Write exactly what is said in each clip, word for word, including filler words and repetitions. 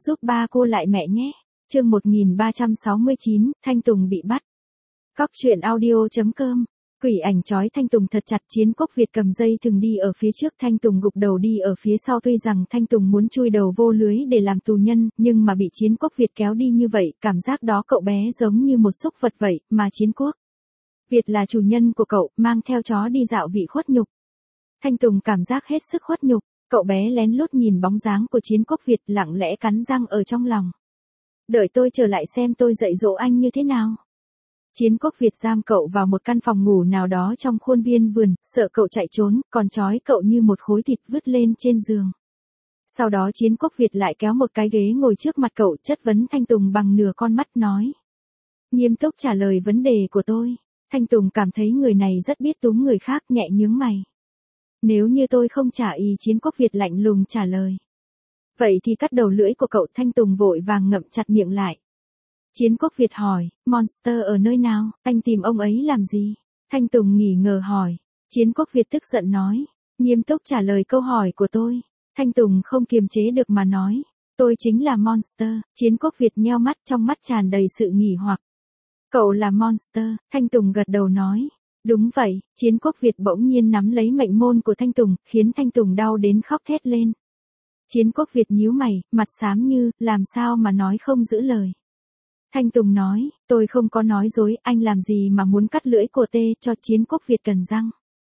giúp ba cô lại mẹ nhé. Chương một nghìn ba trăm sáu mươi chín, Thanh Tùng bị bắt. Cóc truyện audio chấm com. Quỷ ảnh trói Thanh Tùng thật chặt, Chiến Quốc Việt cầm dây thừng đi ở phía trước, Thanh Tùng gục đầu đi ở phía sau. Tuy rằng Thanh Tùng muốn chui đầu vô lưới để làm tù nhân, nhưng mà bị Chiến Quốc Việt kéo đi như vậy, cảm giác đó cậu bé giống như một súc vật vậy, mà Chiến Quốc Việt là chủ nhân của cậu, mang theo chó đi dạo vị khuất nhục. Thanh Tùng cảm giác hết sức khuất nhục, cậu bé lén lút nhìn bóng dáng của Chiến Quốc Việt, lặng lẽ cắn răng ở trong lòng. Đợi tôi trở lại xem tôi dạy dỗ anh như thế nào. Chiến Quốc Việt giam cậu vào một căn phòng ngủ nào đó trong khuôn viên vườn, sợ cậu chạy trốn, còn trói cậu như một khối thịt vứt lên trên giường. Sau đó Chiến Quốc Việt lại kéo một cái ghế ngồi trước mặt cậu, chất vấn Thanh Tùng bằng nửa con mắt, nói: nghiêm túc trả lời vấn đề của tôi. Thanh Tùng cảm thấy người này rất biết túm người khác, nhẹ nhướng mày. Nếu như tôi không trả ý, Chiến Quốc Việt lạnh lùng trả lời. Vậy thì cắt đầu lưỡi của cậu. Thanh Tùng vội vàng ngậm chặt miệng lại. Chiến Quốc Việt hỏi: Monster ở nơi nào, anh tìm ông ấy làm gì? Thanh Tùng nghi ngờ hỏi. Chiến Quốc Việt tức giận nói: nghiêm túc trả lời câu hỏi của tôi. Thanh Tùng không kiềm chế được mà nói: tôi chính là Monster. Chiến Quốc Việt nheo mắt, trong mắt tràn đầy sự nghi hoặc. Cậu là Monster? Thanh Tùng gật đầu nói: đúng vậy. Chiến Quốc Việt bỗng nhiên nắm lấy mệnh môn của Thanh Tùng, khiến Thanh Tùng đau đến khóc thét lên. Chiến Quốc Việt nhíu mày, mặt xám như, làm sao mà nói không giữ lời. Thanh Tùng nói: tôi không có nói dối, anh làm gì mà muốn cắt lưỡi của tê cho Chiến Quốc Việt cần răng.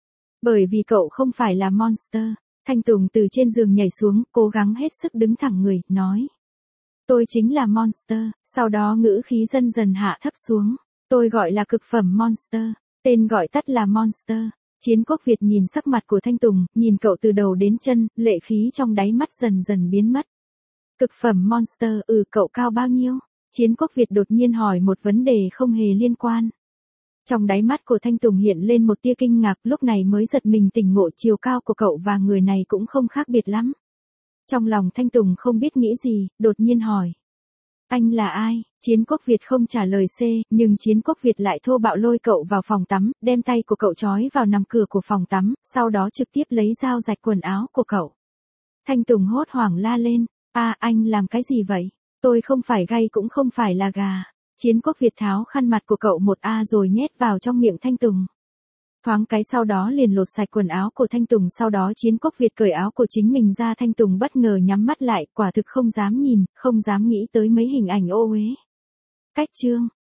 Bởi vì cậu không phải là Monster. Thanh Tùng từ trên giường nhảy xuống, cố gắng hết sức đứng thẳng người, nói: tôi chính là Monster. Sau đó ngữ khí dần dần hạ thấp xuống. Tôi gọi là cực phẩm Monster. Tên gọi tắt là Monster. Chiến Quốc Việt nhìn sắc mặt của Thanh Tùng, nhìn cậu từ đầu đến chân, lệ khí trong đáy mắt dần dần biến mất. Cực phẩm Monster, ừ, cậu cao bao nhiêu? Chiến Quốc Việt đột nhiên hỏi một vấn đề không hề liên quan. Trong đáy mắt của Thanh Tùng hiện lên một tia kinh ngạc, lúc này mới giật mình tỉnh ngộ, chiều cao của cậu và người này cũng không khác biệt lắm. Trong lòng Thanh Tùng không biết nghĩ gì, đột nhiên hỏi: anh là ai? Chiến Quốc Việt không trả lời C, nhưng Chiến Quốc Việt lại thô bạo lôi cậu vào phòng tắm, đem tay của cậu trói vào nằm cửa của phòng tắm, sau đó trực tiếp lấy dao rạch quần áo của cậu. Thanh Tùng hốt hoảng la lên: a, anh làm cái gì vậy? Tôi không phải gay cũng không phải là gà. Chiến Quốc Việt tháo khăn mặt của cậu một a rồi nhét vào trong miệng Thanh Tùng. Thoáng cái sau đó liền lột sạch quần áo của Thanh Tùng, sau đó Chiến Quốc Việt cởi áo của chính mình ra. Thanh Tùng bất ngờ nhắm mắt lại, quả thực không dám nhìn, không dám nghĩ tới mấy hình ảnh ô uế. Cách chương